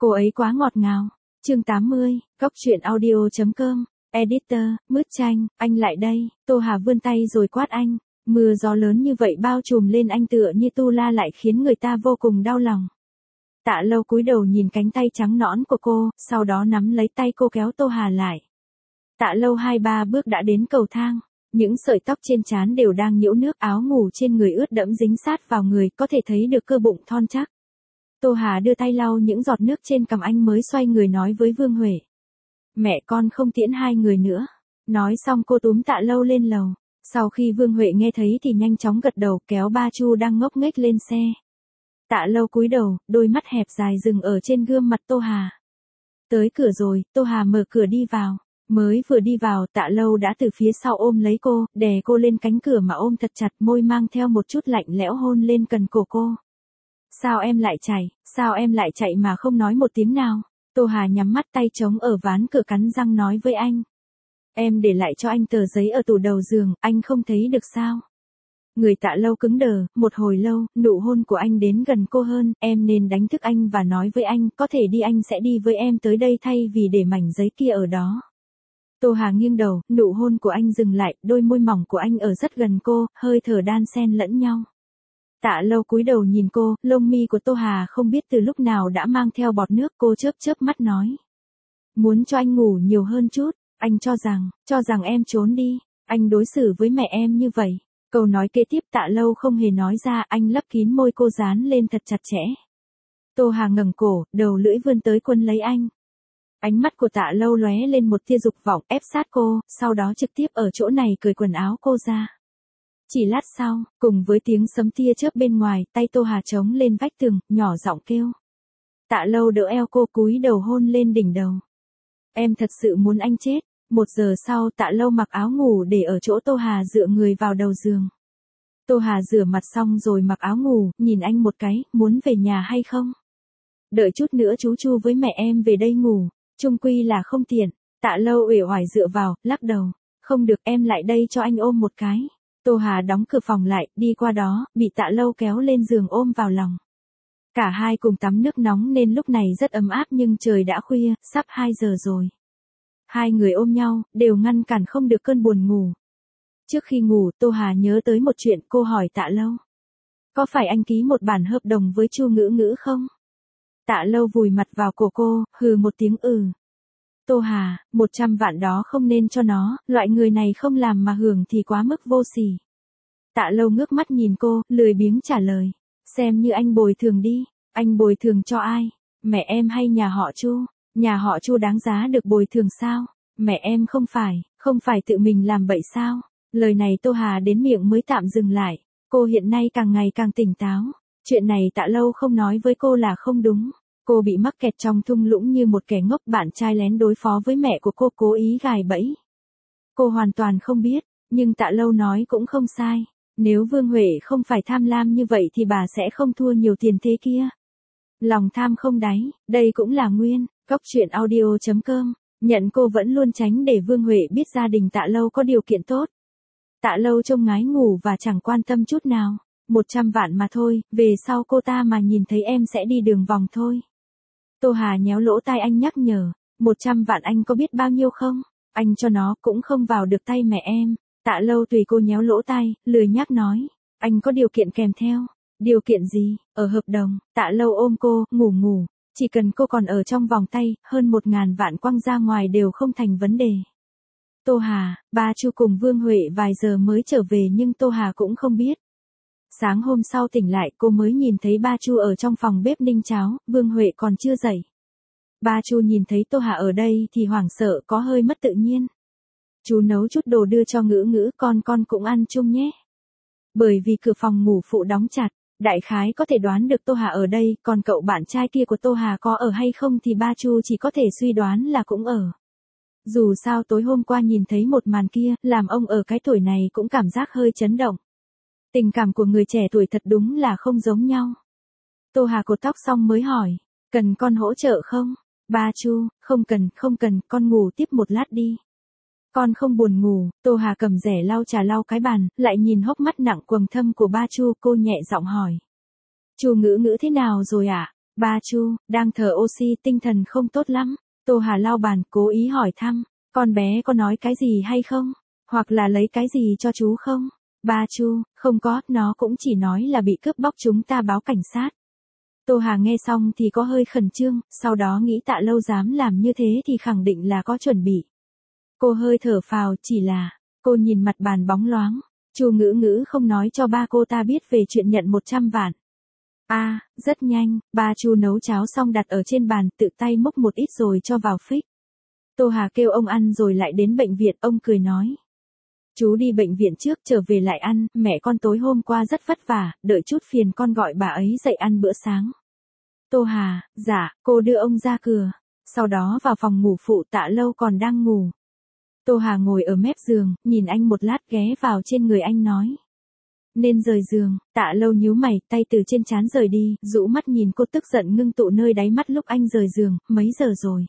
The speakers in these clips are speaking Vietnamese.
Cô ấy quá ngọt ngào. Chương 80, Góc truyện audio.com. Editor, Mứt Chanh, anh lại đây. Tô Hà vươn tay rồi quát anh. Mưa gió lớn như vậy bao trùm lên anh tựa như tu la lại khiến người ta vô cùng đau lòng. Tạ Lâu cúi đầu nhìn cánh tay trắng nõn của cô, sau đó nắm lấy tay cô kéo Tô Hà lại. Tạ Lâu 2-3 bước đã đến cầu thang. Những sợi tóc trên trán đều đang nhiễu nước, áo ngủ trên người ướt đẫm dính sát vào người, có thể thấy được cơ bụng thon chắc. Tô Hà đưa tay lau những giọt nước trên cằm anh mới xoay người nói với Vương Huệ. Mẹ con không tiễn hai người nữa. Nói xong cô túm Tạ Lâu lên lầu. Sau khi Vương Huệ nghe thấy thì nhanh chóng gật đầu kéo ba Chu đang ngốc nghếch lên xe. Tạ Lâu cúi đầu, đôi mắt hẹp dài dừng ở trên gương mặt Tô Hà. Tới cửa rồi, Tô Hà mở cửa đi vào. Mới vừa đi vào, Tạ Lâu đã từ phía sau ôm lấy cô, đè cô lên cánh cửa mà ôm thật chặt, môi mang theo một chút lạnh lẽo hôn lên cần cổ cô. Sao em lại chạy mà không nói một tiếng nào? Tô Hà nhắm mắt tay trống ở ván cửa cắn răng nói với anh. Em để lại cho anh tờ giấy ở tủ đầu giường, anh không thấy được sao? Người Tạ Lâu cứng đờ, một hồi lâu, nụ hôn của anh đến gần cô hơn, em nên đánh thức anh và nói với anh, có thể đi anh sẽ đi với em tới đây thay vì để mảnh giấy kia ở đó. Tô Hà nghiêng đầu, nụ hôn của anh dừng lại, đôi môi mỏng của anh ở rất gần cô, hơi thở đan xen lẫn nhau. Tạ Lâu cúi đầu nhìn cô, lông mi của Tô Hà không biết từ lúc nào đã mang theo bọt nước, cô chớp chớp mắt nói. Muốn cho anh ngủ nhiều hơn chút, anh cho rằng em trốn đi, anh đối xử với mẹ em như vậy. Câu nói kế tiếp Tạ Lâu không hề nói ra, anh lấp kín môi cô dán lên thật chặt chẽ. Tô Hà ngẩng cổ, đầu lưỡi vươn tới quấn lấy anh. Ánh mắt của Tạ Lâu lóe lên một tia dục vọng ép sát cô, sau đó trực tiếp ở chỗ này cởi quần áo cô ra. Chỉ lát sau, cùng với tiếng sấm tia chớp bên ngoài, tay Tô Hà chống lên vách tường, nhỏ giọng kêu. Tạ Lâu đỡ eo cô cúi đầu hôn lên đỉnh đầu. Em thật sự muốn anh chết. 1 giờ sau Tạ Lâu mặc áo ngủ để ở chỗ Tô Hà dựa người vào đầu giường. Tô Hà rửa mặt xong rồi mặc áo ngủ, nhìn anh một cái, muốn về nhà hay không? Đợi chút nữa chú Chu với mẹ em về đây ngủ, chung quy là không tiện. Tạ Lâu uể oải dựa vào, lắc đầu. Không được, em lại đây cho anh ôm một cái. Tô Hà đóng cửa phòng lại, đi qua đó, bị Tạ Lâu kéo lên giường ôm vào lòng. Cả hai cùng tắm nước nóng nên lúc này rất ấm áp nhưng trời đã khuya, sắp 2 giờ rồi. Hai người ôm nhau, đều ngăn cản không được cơn buồn ngủ. Trước khi ngủ, Tô Hà nhớ tới một chuyện, cô hỏi Tạ Lâu. Có phải anh ký một bản hợp đồng với Chu Ngữ Ngữ không? Tạ Lâu vùi mặt vào cổ cô, hừ một tiếng ừ. Tô Hà, 100 vạn đó không nên cho nó, loại người này không làm mà hưởng thì quá mức vô sỉ. Tạ Lâu ngước mắt nhìn cô, lười biếng trả lời. Xem như anh bồi thường đi, anh bồi thường cho ai? Mẹ em hay nhà họ Chu? Nhà họ Chu đáng giá được bồi thường sao? Mẹ em không phải tự mình làm bậy sao? Lời này Tô Hà đến miệng mới tạm dừng lại. Cô hiện nay càng ngày càng tỉnh táo. Chuyện này Tạ Lâu không nói với cô là không đúng. Cô bị mắc kẹt trong thung lũng như một kẻ ngốc, bạn trai lén đối phó với mẹ của cô cố ý gài bẫy. Cô hoàn toàn không biết, nhưng Tạ Lâu nói cũng không sai. Nếu Vương Huệ không phải tham lam như vậy thì bà sẽ không thua nhiều tiền thế kia. Lòng tham không đáy, đây cũng là nguyên. Góc truyện audio.com. Nhận cô vẫn luôn tránh để Vương Huệ biết gia đình Tạ Lâu có điều kiện tốt. Tạ Lâu trông ngái ngủ và chẳng quan tâm chút nào. 100 vạn mà thôi, về sau cô ta mà nhìn thấy em sẽ đi đường vòng thôi. Tô Hà nhéo lỗ tai anh nhắc nhở. 100 vạn anh có biết bao nhiêu không? Anh cho nó cũng không vào được tay mẹ em. Tạ Lâu tùy cô nhéo lỗ tai, lười nhắc nói. Anh có điều kiện kèm theo. Điều kiện gì? Ở hợp đồng, Tạ Lâu ôm cô, ngủ. Chỉ cần cô còn ở trong vòng tay, hơn 1.000 vạn quăng ra ngoài đều không thành vấn đề. Tô Hà, ba Chu cùng Vương Huệ vài giờ mới trở về nhưng Tô Hà cũng không biết. Sáng hôm sau tỉnh lại cô mới nhìn thấy ba Chu ở trong phòng bếp ninh cháo, Vương Huệ còn chưa dậy. Ba Chu nhìn thấy Tô Hà ở đây thì hoảng sợ, có hơi mất tự nhiên. Chú nấu chút đồ đưa cho Ngữ Ngữ, con cũng ăn chung nhé. Bởi vì cửa phòng ngủ phụ đóng chặt, đại khái có thể đoán được Tô Hà ở đây, còn cậu bạn trai kia của Tô Hà có ở hay không thì ba Chu chỉ có thể suy đoán là cũng ở. Dù sao tối hôm qua nhìn thấy một màn kia, làm ông ở cái tuổi này cũng cảm giác hơi chấn động. Tình cảm của người trẻ tuổi thật đúng là không giống nhau. Tô Hà cột tóc xong mới hỏi, cần con hỗ trợ không? Ba Chu, không cần, con ngủ tiếp một lát đi. Con không buồn ngủ. Tô Hà cầm rẻ lau trà lau cái bàn, lại nhìn hốc mắt nặng quầng thâm của ba Chu, cô nhẹ giọng hỏi. Chu Ngữ Ngữ thế nào rồi ạ? Ba Chu, đang thở oxy, tinh thần không tốt lắm. Tô Hà lau bàn, cố ý hỏi thăm, con bé có nói cái gì hay không? Hoặc là lấy cái gì cho chú không? Ba Chu, không có, nó cũng chỉ nói là bị cướp bóc, chúng ta báo cảnh sát. Tô Hà nghe xong thì có hơi khẩn trương, sau đó nghĩ Tạ Lâu dám làm như thế thì khẳng định là có chuẩn bị. Cô hơi thở phào, chỉ là, cô nhìn mặt bàn bóng loáng. Chu Ngữ Ngữ không nói cho ba cô ta biết về chuyện nhận 100 vạn. Rất nhanh, ba Chu nấu cháo xong đặt ở trên bàn, tự tay múc một ít rồi cho vào phích. Tô Hà kêu ông ăn rồi lại đến bệnh viện, ông cười nói. Chú đi bệnh viện trước, trở về lại ăn, mẹ con tối hôm qua rất vất vả, đợi chút phiền con gọi bà ấy dậy ăn bữa sáng. Tô Hà, dạ, cô đưa ông ra cửa. Sau đó vào phòng ngủ phụ, Tạ Lâu còn đang ngủ. Tô Hà ngồi ở mép giường, nhìn anh một lát, ghé vào trên người anh nói. Nên rời giường. Tạ Lâu nhíu mày, tay từ trên trán rời đi, rũ mắt nhìn cô, tức giận ngưng tụ nơi đáy mắt lúc anh rời giường. Mấy giờ rồi?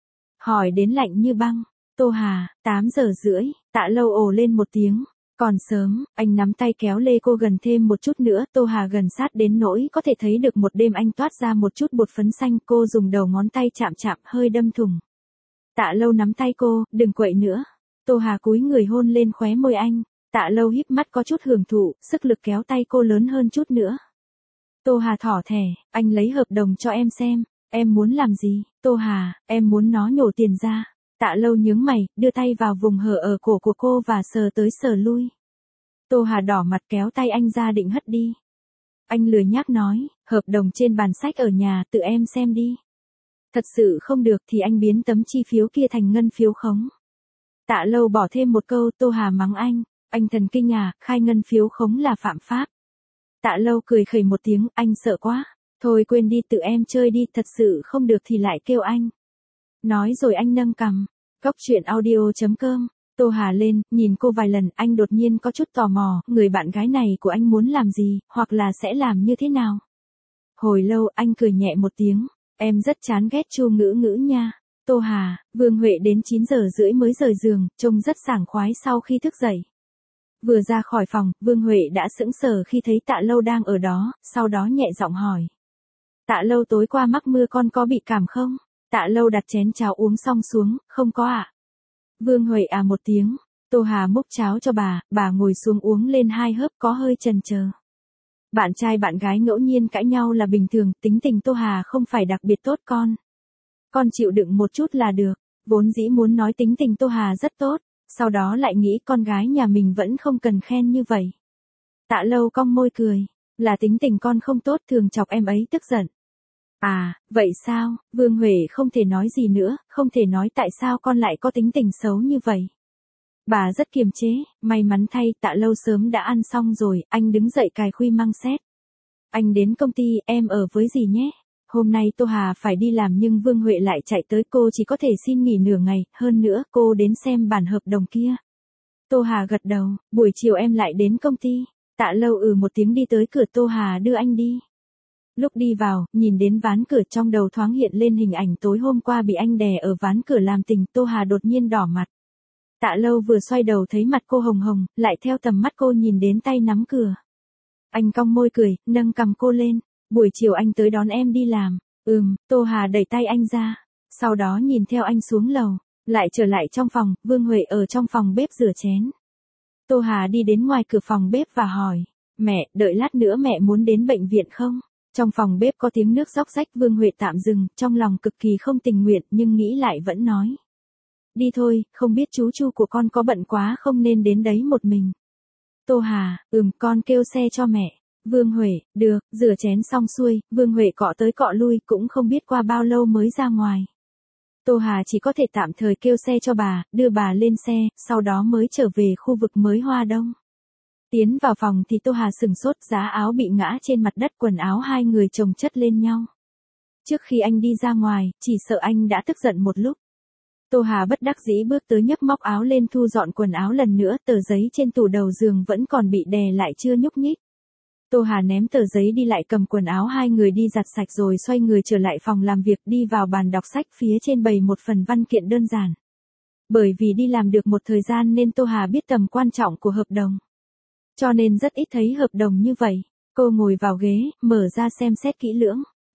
Hỏi đến lạnh như băng. Tô Hà, 8 giờ rưỡi. Tạ Lâu ồ lên một tiếng. Còn sớm, anh nắm tay kéo lê cô gần thêm một chút nữa. Tô Hà gần sát đến nỗi có thể thấy được một đêm anh toát ra một chút bột phấn xanh. Cô dùng đầu ngón tay chạm chạm, hơi đâm thủng. Tạ Lâu nắm tay cô, đừng quậy nữa. Tô Hà cúi người hôn lên khóe môi anh. Tạ Lâu híp mắt có chút hưởng thụ, sức lực kéo tay cô lớn hơn chút nữa. Tô Hà thỏ thẻ, anh lấy hợp đồng cho em xem. Em muốn làm gì? Tô Hà, em muốn nó nhổ tiền ra. Tạ Lâu nhướng mày, đưa tay vào vùng hở ở cổ của cô và sờ tới sờ lui. Tô Hà đỏ mặt kéo tay anh ra định hất đi. Anh lười nhác nói, hợp đồng trên bàn sách ở nhà, tự em xem đi. Thật sự không được thì anh biến tấm chi phiếu kia thành ngân phiếu khống. Tạ Lâu bỏ thêm một câu. Tô Hà mắng anh thần kinh à, khai ngân phiếu khống là phạm pháp. Tạ Lâu cười khẩy một tiếng, anh sợ quá. Thôi quên đi, tự em chơi đi, thật sự không được thì lại kêu anh. Nói rồi anh nâng cằm. Cóc truyện audio.com. Tô Hà lên, nhìn cô vài lần, anh đột nhiên có chút tò mò, người bạn gái này của anh muốn làm gì, hoặc là sẽ làm như thế nào. Hồi lâu anh cười nhẹ một tiếng, em rất chán ghét Chu Ngữ Ngữ nha. Tô Hà, Vương Huệ đến 9 giờ rưỡi mới rời giường, trông rất sảng khoái sau khi thức dậy. Vừa ra khỏi phòng, Vương Huệ đã sững sờ khi thấy Tạ Lâu đang ở đó, sau đó nhẹ giọng hỏi. Tạ Lâu, tối qua mắc mưa con có bị cảm không? Tạ Lâu đặt chén cháo uống xong xuống, không có ạ. Vương Huệ một tiếng. Tô Hà múc cháo cho bà ngồi xuống uống lên 2 hớp, có hơi chần chờ. Bạn trai bạn gái ngẫu nhiên cãi nhau là bình thường, tính tình Tô Hà không phải đặc biệt tốt con chịu đựng một chút là được. Vốn dĩ muốn nói tính tình Tô Hà rất tốt, sau đó lại nghĩ con gái nhà mình vẫn không cần khen như vậy. Tạ Lâu cong môi cười, là tính tình con không tốt, thường chọc em ấy tức giận. Vậy sao? Vương Huệ không thể nói gì nữa, không thể nói tại sao con lại có tính tình xấu như vậy. Bà rất kiềm chế, may mắn thay Tạ Lâu sớm đã ăn xong rồi, anh đứng dậy cài khuy mang xét. Anh đến công ty, em ở với dì nhé. Hôm nay Tô Hà phải đi làm nhưng Vương Huệ lại chạy tới, cô chỉ có thể xin nghỉ nửa ngày, hơn nữa cô đến xem bản hợp đồng kia. Tô Hà gật đầu, buổi chiều em lại đến công ty. Tạ Lâu một tiếng đi tới cửa. Tô Hà đưa anh đi. Lúc đi vào, nhìn đến ván cửa, trong đầu thoáng hiện lên hình ảnh tối hôm qua bị anh đè ở ván cửa làm tình. Tô Hà đột nhiên đỏ mặt. Tạ Lâu vừa xoay đầu thấy mặt cô hồng hồng, lại theo tầm mắt cô nhìn đến tay nắm cửa. Anh cong môi cười, nâng cằm cô lên. Buổi chiều anh tới đón em đi làm. Tô Hà đẩy tay anh ra. Sau đó nhìn theo anh xuống lầu, lại trở lại trong phòng. Vương Huệ ở trong phòng bếp rửa chén. Tô Hà đi đến ngoài cửa phòng bếp và hỏi. Mẹ, đợi lát nữa mẹ muốn đến bệnh viện không? Trong phòng bếp có tiếng nước róc rách. Vương Huệ tạm dừng, trong lòng cực kỳ không tình nguyện nhưng nghĩ lại vẫn nói. Đi thôi, không biết chú Chu của con có bận quá không nên đến đấy một mình. Tô Hà, con kêu xe cho mẹ. Vương Huệ, được. Rửa chén xong xuôi, Vương Huệ cọ tới cọ lui, cũng không biết qua bao lâu mới ra ngoài. Tô Hà chỉ có thể tạm thời kêu xe cho bà, đưa bà lên xe, sau đó mới trở về khu vực mới Hoa Đông. Tiến vào phòng thì Tô Hà sửng sốt, giá áo bị ngã trên mặt đất, quần áo hai người chồng chất lên nhau. Trước khi anh đi ra ngoài, chỉ sợ anh đã tức giận một lúc. Tô Hà bất đắc dĩ bước tới nhấc móc áo lên thu dọn quần áo lần nữa, tờ giấy trên tủ đầu giường vẫn còn bị đè lại chưa nhúc nhích. Tô Hà ném tờ giấy đi, lại cầm quần áo hai người đi giặt sạch rồi xoay người trở lại phòng làm việc, đi vào bàn đọc sách, phía trên bày một phần văn kiện đơn giản. Bởi vì đi làm được một thời gian nên Tô Hà biết tầm quan trọng của hợp đồng. Cho nên rất ít thấy hợp đồng như vậy. Cô ngồi vào ghế, mở ra xem xét kỹ lưỡng.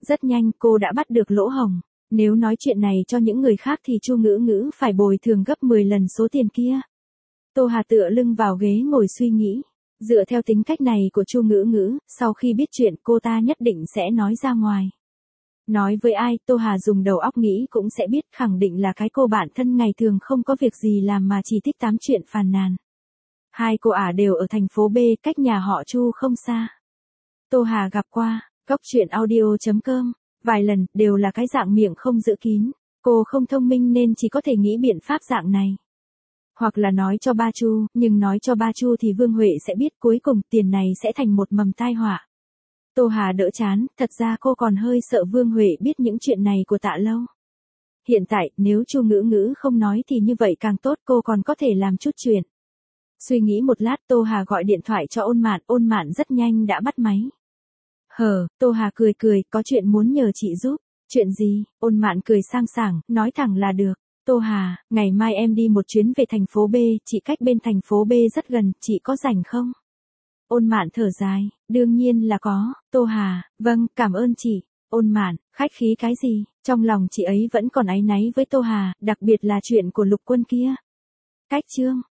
Rất nhanh cô đã bắt được lỗ hổng. Nếu nói chuyện này cho những người khác thì Chu Ngữ Ngữ phải bồi thường gấp 10 lần số tiền kia. Tô Hà tựa lưng vào ghế ngồi suy nghĩ. Dựa theo tính cách này của Chu Ngữ Ngữ, sau khi biết chuyện cô ta nhất định sẽ nói ra ngoài. Nói với ai, Tô Hà dùng đầu óc nghĩ cũng sẽ biết, khẳng định là cái cô bạn thân ngày thường không có việc gì làm mà chỉ thích tám chuyện phàn nàn. Hai cô ả đều ở thành phố B, cách nhà họ Chu không xa. Tô Hà gặp qua, Cóc Truyện Audio.com, vài lần, đều là cái dạng miệng không giữ kín. Cô không thông minh nên chỉ có thể nghĩ biện pháp dạng này. Hoặc là nói cho ba Chu, nhưng nói cho ba Chu thì Vương Huệ sẽ biết, cuối cùng tiền này sẽ thành một mầm tai họa. Tô Hà đỡ chán, thật ra cô còn hơi sợ Vương Huệ biết những chuyện này của Tạ Lâu. Hiện tại, nếu Chu Ngữ Ngữ không nói thì như vậy càng tốt, cô còn có thể làm chút chuyện. Suy nghĩ một lát, Tô Hà gọi điện thoại cho Ôn Mạn rất nhanh đã bắt máy. Tô Hà cười cười, có chuyện muốn nhờ chị giúp. Chuyện gì? Ôn Mạn cười sang sảng, nói thẳng là được. Tô Hà, ngày mai em đi một chuyến về thành phố B, chị cách bên thành phố B rất gần, chị có rảnh không? Ôn Mạn thở dài, đương nhiên là có. Tô Hà, vâng, cảm ơn chị. Ôn Mạn, khách khí cái gì? Trong lòng chị ấy vẫn còn áy náy với Tô Hà, đặc biệt là chuyện của Lục Quân kia. Cách chương